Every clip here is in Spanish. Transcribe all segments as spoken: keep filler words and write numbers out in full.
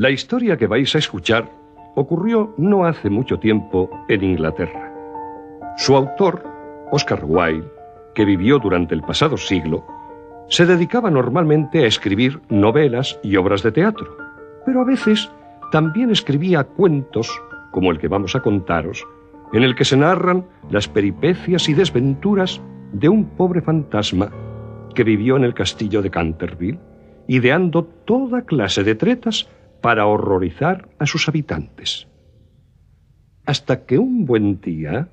La historia que vais a escuchar ocurrió no hace mucho tiempo en Inglaterra. Su autor, Oscar Wilde, que vivió durante el pasado siglo, se dedicaba normalmente a escribir novelas y obras de teatro, pero a veces también escribía cuentos, como el que vamos a contaros, en el que se narran las peripecias y desventuras de un pobre fantasma que vivió en el castillo de Canterville, ideando toda clase de tretas para horrorizar a sus habitantes. Hasta que un buen día...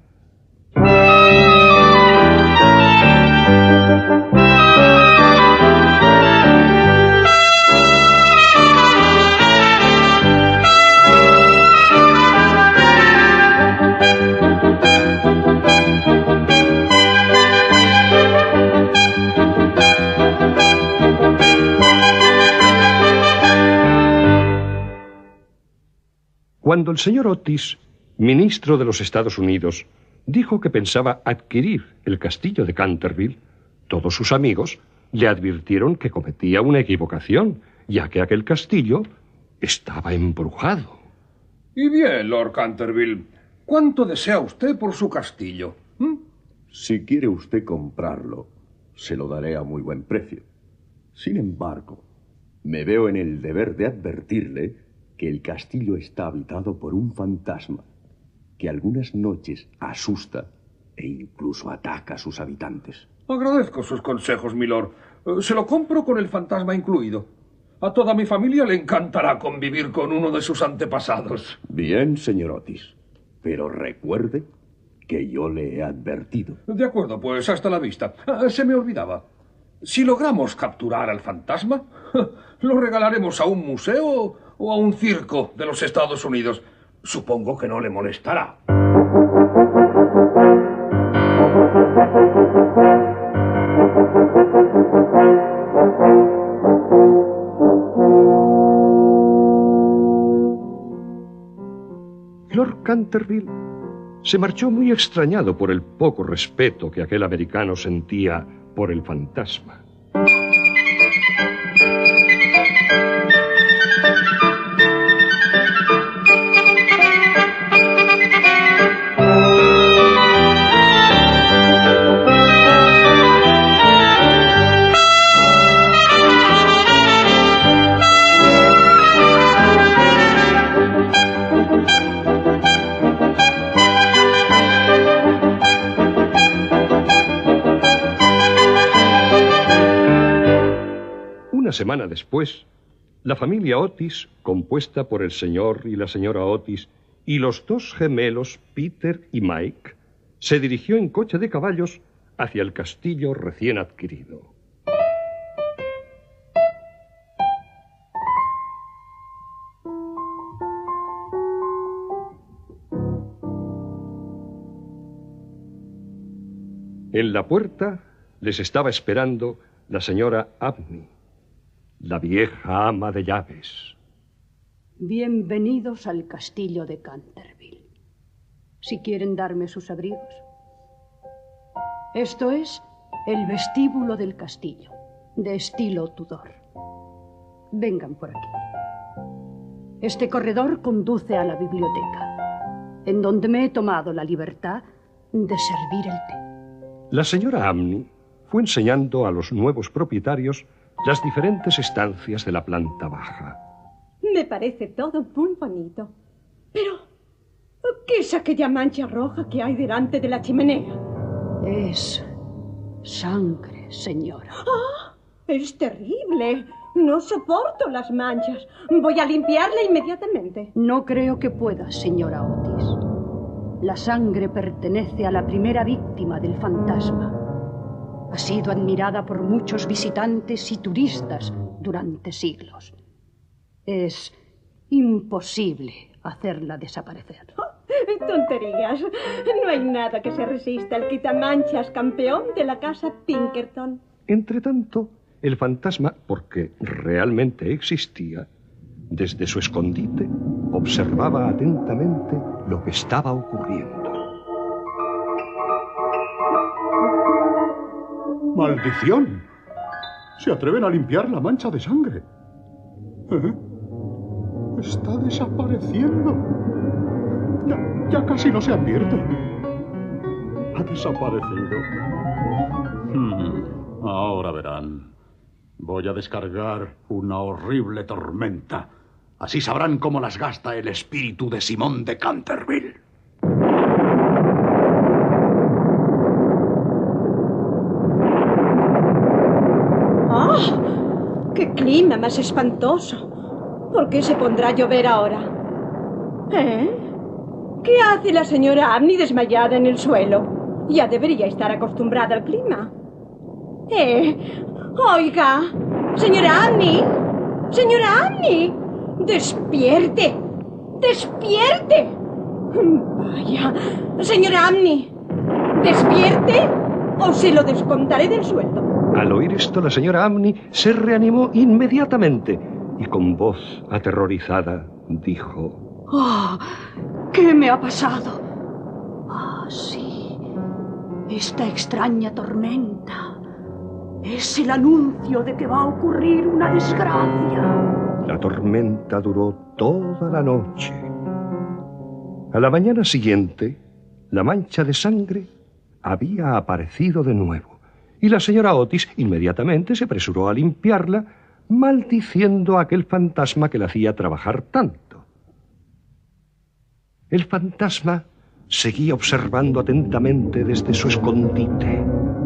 Cuando el señor Otis, ministro de los Estados Unidos, dijo que pensaba adquirir el castillo de Canterville, todos sus amigos le advirtieron que cometía una equivocación, ya que aquel castillo estaba embrujado. Y bien, Lord Canterville, ¿cuánto desea usted por su castillo? ¿Mm? Si quiere usted comprarlo, se lo daré a muy buen precio. Sin embargo, me veo en el deber de advertirle que el castillo está habitado por un fantasma que algunas noches asusta e incluso ataca a sus habitantes. Agradezco sus consejos, milord. Se lo compro con el fantasma incluido. A toda mi familia le encantará convivir con uno de sus antepasados. Bien, señor Otis, pero recuerde que yo le he advertido. De acuerdo, pues hasta la vista. Ah, se me olvidaba. Si logramos capturar al fantasma, lo regalaremos a un museo o a un circo de los Estados Unidos. Supongo que no le molestará. Lord Canterville se marchó muy extrañado por el poco respeto que aquel americano sentía por el fantasma. Una semana después, la familia Otis, compuesta por el señor y la señora Otis y los dos gemelos Peter y Mike, se dirigió en coche de caballos hacia el castillo recién adquirido. En la puerta les estaba esperando la señora Abney, la vieja ama de llaves. Bienvenidos al castillo de Canterville. Si quieren darme sus abrigos. Esto es el vestíbulo del castillo, de estilo Tudor. Vengan por aquí. Este corredor conduce a la biblioteca, en donde me he tomado la libertad de servir el té. La señora Abney fue enseñando a los nuevos propietarios las diferentes estancias de la planta baja. Me parece todo muy bonito. Pero, ¿qué es aquella mancha roja que hay delante de la chimenea? Es sangre, señora. ¡Ah! Es terrible. No soporto las manchas. Voy a limpiarla inmediatamente. No creo que pueda, señora Otis. La sangre pertenece a la primera víctima del fantasma. Ha sido admirada por muchos visitantes y turistas durante siglos. Es imposible hacerla desaparecer. Oh, tonterías. No hay nada que se resista al quitamanchas campeón de la casa Pinkerton. Entretanto, el fantasma, porque realmente existía, desde su escondite observaba atentamente lo que estaba ocurriendo. ¡Maldición! Se atreven a limpiar la mancha de sangre. ¿Eh? Está desapareciendo. Ya, ya casi no se advierte. Ha desaparecido. Hmm, ahora verán. Voy a descargar una horrible tormenta. Así sabrán cómo las gasta el espíritu de Simón de Canterville. ¡Oh! ¡Qué clima más espantoso! ¿Por qué se pondrá a llover ahora? ¿Eh? ¿Qué hace la señora Abney desmayada en el suelo? Ya debería estar acostumbrada al clima. ¿Eh? Oiga, señora Abney, señora Abney, despierte, despierte. Vaya, señora Abney, despierte o se lo descontaré del sueldo. Al oír esto, la señora Abney se reanimó inmediatamente y con voz aterrorizada dijo: ¡Oh! ¿Qué me ha pasado? Ah, sí. Esta extraña tormenta es el anuncio de que va a ocurrir una desgracia. La tormenta duró toda la noche. A la mañana siguiente, la mancha de sangre había aparecido de nuevo y la señora Otis inmediatamente se apresuró a limpiarla, maldiciendo a aquel fantasma que la hacía trabajar tanto. El fantasma seguía observando atentamente desde su escondite.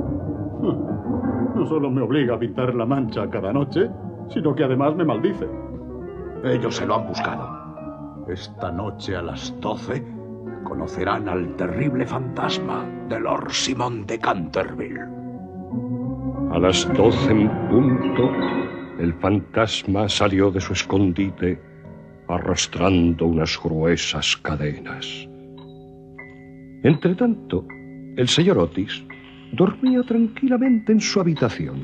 No solo me obliga a pintar la mancha cada noche, sino que además me maldice. Ellos se lo han buscado. Esta noche a las doce conocerán al terrible fantasma de Lord Simón de Canterville. A las doce en punto, el fantasma salió de su escondite arrastrando unas gruesas cadenas. Entretanto, el señor Otis dormía tranquilamente en su habitación.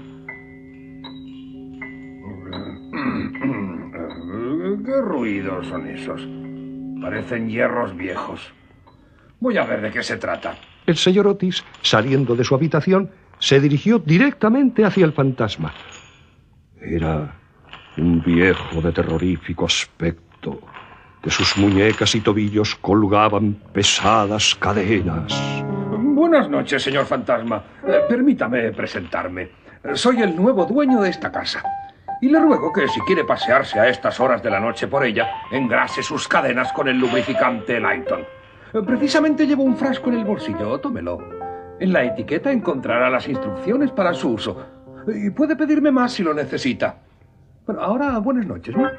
¿Qué ruidos son esos? Parecen hierros viejos. Voy a ver de qué se trata. El señor Otis, saliendo de su habitación, se dirigió directamente hacia el fantasma. Era un viejo de terrorífico aspecto. De sus muñecas y tobillos colgaban pesadas cadenas. Buenas noches, señor fantasma. Eh, permítame presentarme. Soy el nuevo dueño de esta casa. Y le ruego que, si quiere pasearse a estas horas de la noche por ella, engrase sus cadenas con el lubrificante Lighton. Eh, precisamente llevo un frasco en el bolsillo. Tómelo. En la etiqueta encontrará las instrucciones para su uso. Y puede pedirme más si lo necesita. Bueno, ahora, buenas noches, ¿no?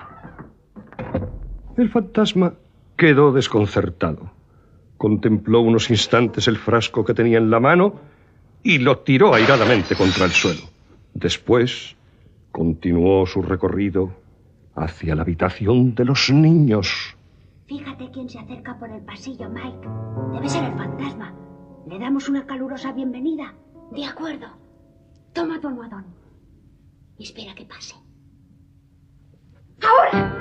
El fantasma quedó desconcertado. Contempló unos instantes el frasco que tenía en la mano y lo tiró airadamente contra el suelo. Después continuó su recorrido hacia la habitación de los niños. Fíjate quién se acerca por el pasillo, Mike. Debe ser el fantasma. ¿Le damos una calurosa bienvenida? De acuerdo. Toma tu almohadón. Y espera que pase. ¡Ahora!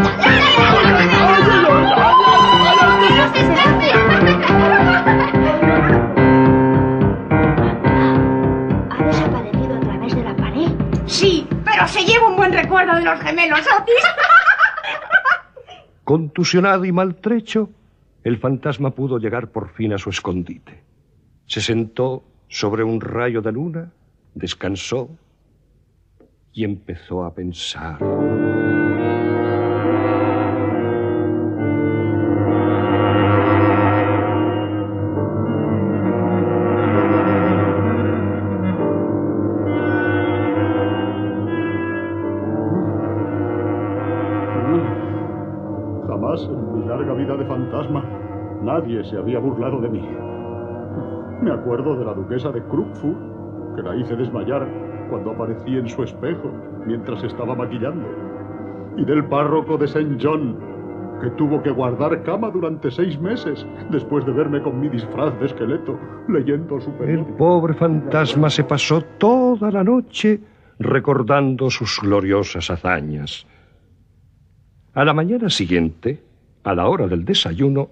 ¿Ha desaparecido a través de la pared? Sí, pero se lleva un buen recuerdo de los gemelos Otis. Contusionado y maltrecho, el fantasma pudo llegar por fin a su escondite. Se sentó sobre un rayo de luna, descansó y empezó a pensar. Jamás en mi larga vida de fantasma nadie se había burlado de mí. Me acuerdo de la duquesa de Crookford, que la hice desmayar cuando aparecí en su espejo mientras estaba maquillando. Y del párroco de Saint John, que tuvo que guardar cama durante seis meses después de verme con mi disfraz de esqueleto leyendo su El periódico. pobre fantasma se pasó toda la noche recordando sus gloriosas hazañas. A la mañana siguiente, a la hora del desayuno,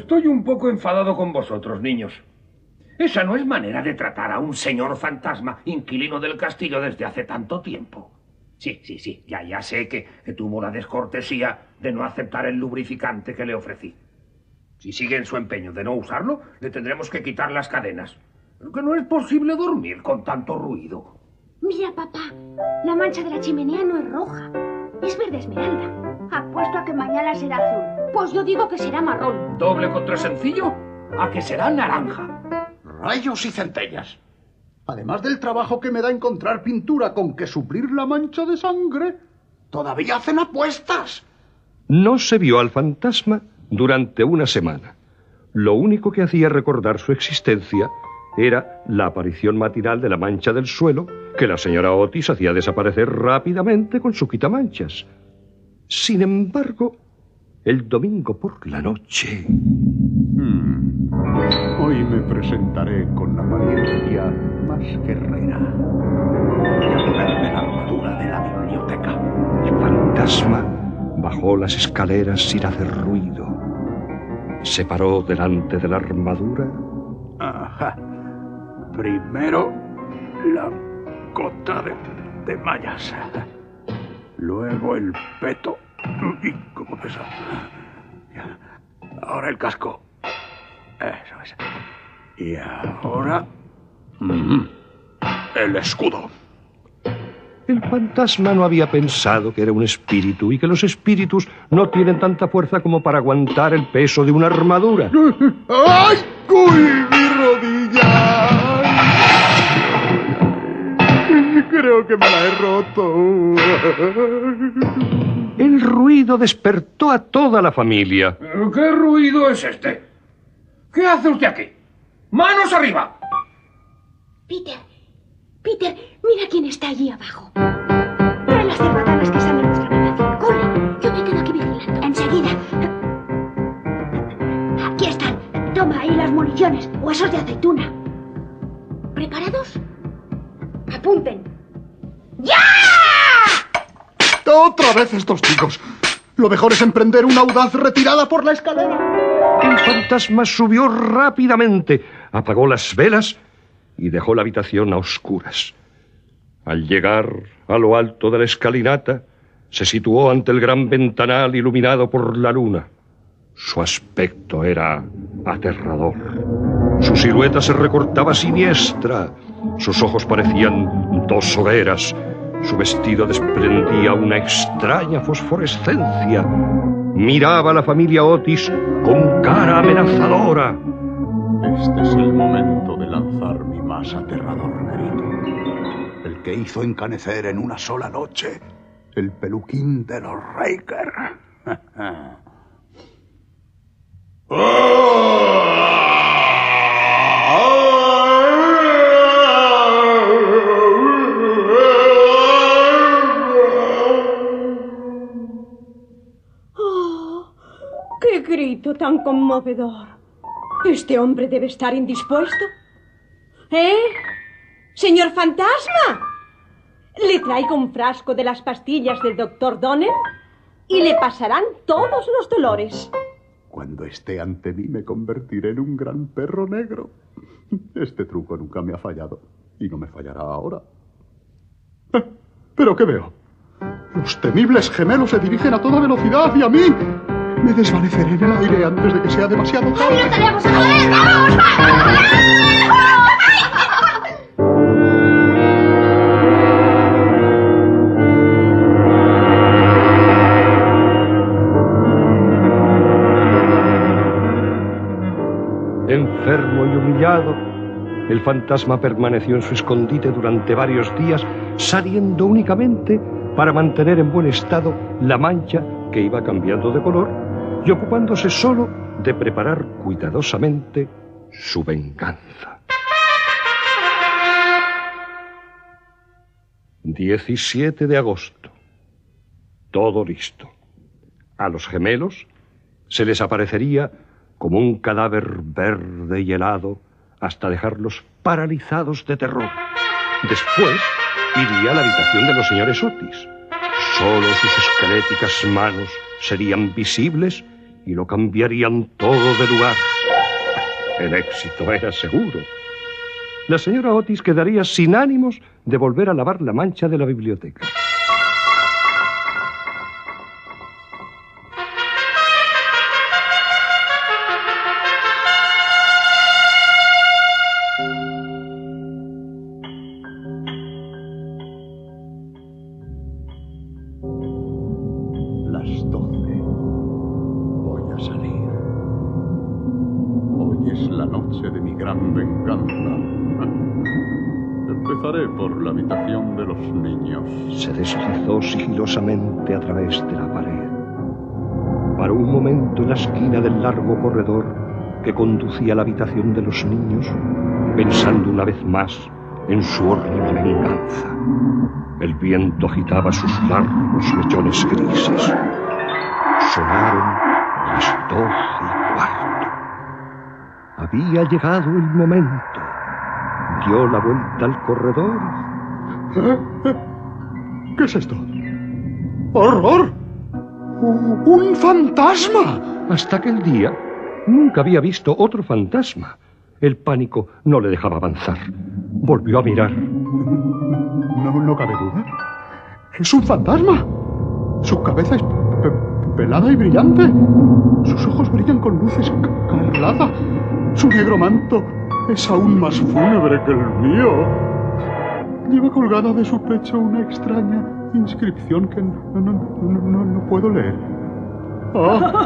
Estoy un poco enfadado con vosotros, niños. Esa no es manera de tratar a un señor fantasma, inquilino del castillo desde hace tanto tiempo. Sí, sí, sí, ya, ya sé que, que tuvo la descortesía de no aceptar el lubrificante que le ofrecí. Si sigue en su empeño de no usarlo, le tendremos que quitar las cadenas. Que no es posible dormir con tanto ruido. Mira, papá, la mancha de la chimenea no es roja, es verde esmeralda. Apuesto a que mañana será azul. Pues yo digo que será marrón. ¿Doble contra sencillo? A que será naranja. Rayos y centellas. Además del trabajo que me da encontrar pintura con que suplir la mancha de sangre, todavía hacen apuestas. No se vio al fantasma durante una semana. Lo único que hacía recordar su existencia era la aparición matinal de la mancha del suelo que la señora Otis hacía desaparecer rápidamente con su quitamanchas. Sin embargo, el domingo por la noche... Hmm. Hoy me presentaré con la apariencia más guerrera. Voy a ponerme la armadura de la biblioteca. El fantasma bajó las escaleras sin hacer ruido. Se paró delante de la armadura. Ajá. Primero la cota de, de mallas. Luego el peto. Y cómo pesa. Ahora el casco. Eso es. Y ahora... Mm, el escudo. El fantasma no había pensado que era un espíritu y que los espíritus no tienen tanta fuerza como para aguantar el peso de una armadura. ¡Ay! ¡Uy, mi rodilla! Creo que me la he roto. El ruido despertó a toda la familia. ¿Qué ruido es este? ¿Qué hace usted aquí? ¡Manos arriba! Peter, Peter, mira quién está allí abajo. Trae las cerbatanas que salen nuestra habitación. ¡Corre! Yo me quedo aquí vigilando. Enseguida. Aquí están. Toma ahí las municiones. Huesos de aceituna. ¿Preparados? Apunten. ¡Ya! ¡Otra vez estos chicos! Lo mejor es emprender una audaz retirada por la escalera. El fantasma subió rápidamente, apagó las velas y dejó la habitación a oscuras. Al llegar a lo alto de la escalinata, se situó ante el gran ventanal iluminado por la luna. Su aspecto era aterrador. Su silueta se recortaba siniestra. Sus ojos parecían dos hogueras. Su vestido desprendía una extraña fosforescencia. Miraba a la familia Otis con cara amenazadora. Este es el momento de lanzar mi más aterrador grito. El que hizo encanecer en una sola noche el peluquín de los Riker. ¡Qué grito tan conmovedor! ¿Este hombre debe estar indispuesto? ¿Eh? ¡Señor fantasma! Le traigo un frasco de las pastillas del doctor Donnell y le pasarán todos los dolores. Cuando esté ante mí me convertiré en un gran perro negro. Este truco nunca me ha fallado y no me fallará ahora. ¿Pero qué veo? Los temibles gemelos se dirigen a toda velocidad hacia mí. Me desvaneceré en el aire antes de que sea demasiado tarde. ¡Ahí lo tenemos! ¡Vamos! ¡Vamos! Enfermo y humillado, el fantasma permaneció en su escondite durante varios días, saliendo únicamente para mantener en buen estado la mancha que iba cambiando de color y ocupándose solo de preparar cuidadosamente su venganza. diecisiete de agosto. Todo listo. A los gemelos se les aparecería como un cadáver verde y helado hasta dejarlos paralizados de terror. Después iría a la habitación de los señores Otis. Solo sus esqueléticas manos serían visibles y lo cambiarían todo de lugar. El éxito era seguro. La señora Otis quedaría sin ánimos de volver a lavar la mancha de la biblioteca. Las doce. Voy a salir. Hoy es la noche de mi gran venganza. Empezaré por la habitación de los niños. Se deslizó sigilosamente a través de la pared. Paró un momento en la esquina del largo corredor que conducía a la habitación de los niños, pensando una vez más en su horrible venganza. El viento agitaba sus largos mechones grises. Sonaron las doce y cuarto. Había llegado el momento. Dio la vuelta al corredor. ¿Eh? ¿Qué es esto? ¡Horror! ¡Un fantasma! Hasta aquel día nunca había visto otro fantasma. El pánico no le dejaba avanzar. Volvió a mirar. No, no cabe duda. ¡Es un fantasma! Su cabeza es pe pelada y brillante. Sus ojos brillan con luces escarlata. Su negro manto es aún más fúnebre que el mío. Lleva colgada de su pecho una extraña inscripción que no, no, no, no, no puedo leer. ¡Ah!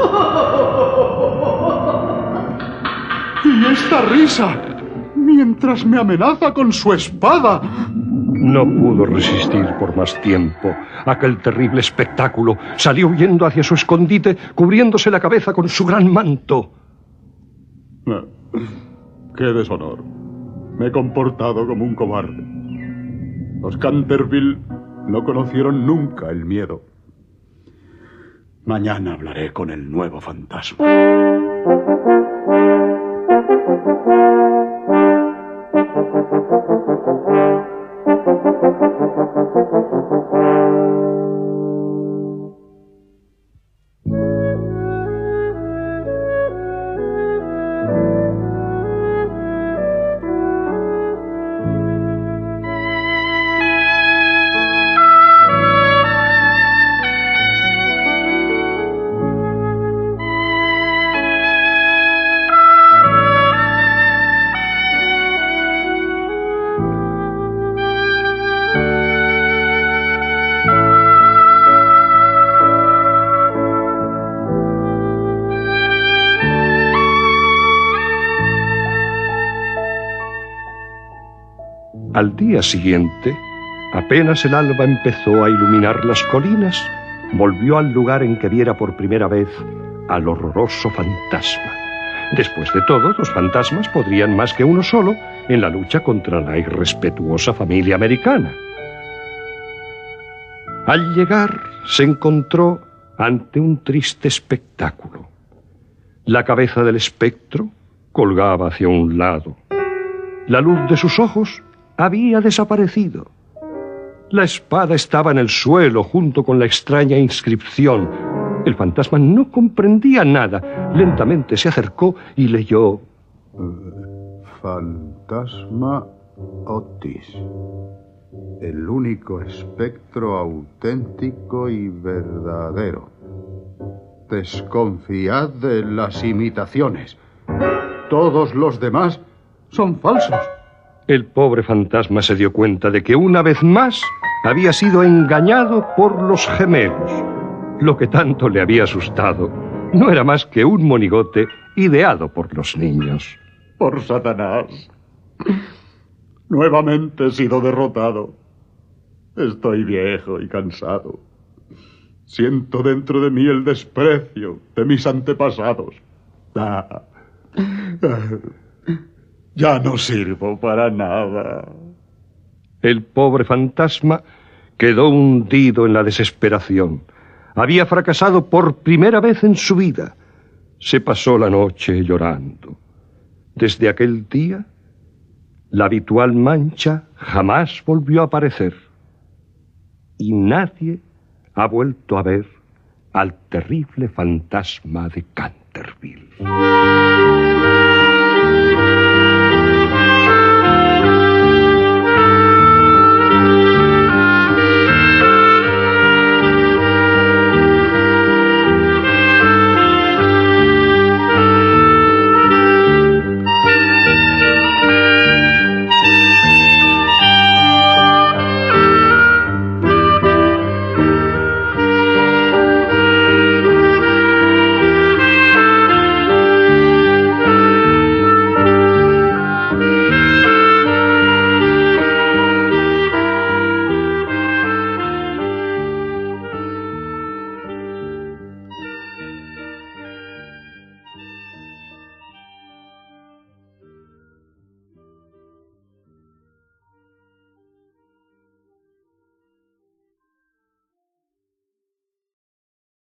¡Y esta risa! Mientras me amenaza con su espada. No pudo resistir por más tiempo. Aquel terrible espectáculo. Salió huyendo hacia su escondite, cubriéndose la cabeza con su gran manto. ¡Qué deshonor! Me he comportado como un cobarde. Los Canterville no conocieron nunca el miedo. Mañana hablaré con el nuevo fantasma. Al día siguiente, apenas el alba empezó a iluminar las colinas, volvió al lugar en que viera por primera vez al horroroso fantasma. Después de todo, los fantasmas podrían más que uno solo en la lucha contra la irrespetuosa familia americana. Al llegar, se encontró ante un triste espectáculo. La cabeza del espectro colgaba hacia un lado. La luz de sus ojos había desaparecido. La espada estaba en el suelo junto con la extraña inscripción. El fantasma no comprendía nada. Lentamente se acercó y leyó: Fantasma Otis. El único espectro auténtico y verdadero. Desconfiad de las imitaciones. Todos los demás son falsos. El pobre fantasma se dio cuenta de que una vez más había sido engañado por los gemelos. Lo que tanto le había asustado no era más que un monigote ideado por los niños. Por Satanás. Nuevamente he sido derrotado. Estoy viejo y cansado. Siento dentro de mí el desprecio de mis antepasados. Ah. Ya no sirvo para nada. El pobre fantasma quedó hundido en la desesperación. Había fracasado por primera vez en su vida. Se pasó la noche llorando. Desde aquel día, la habitual mancha jamás volvió a aparecer. Y nadie ha vuelto a ver al terrible fantasma de Canterville.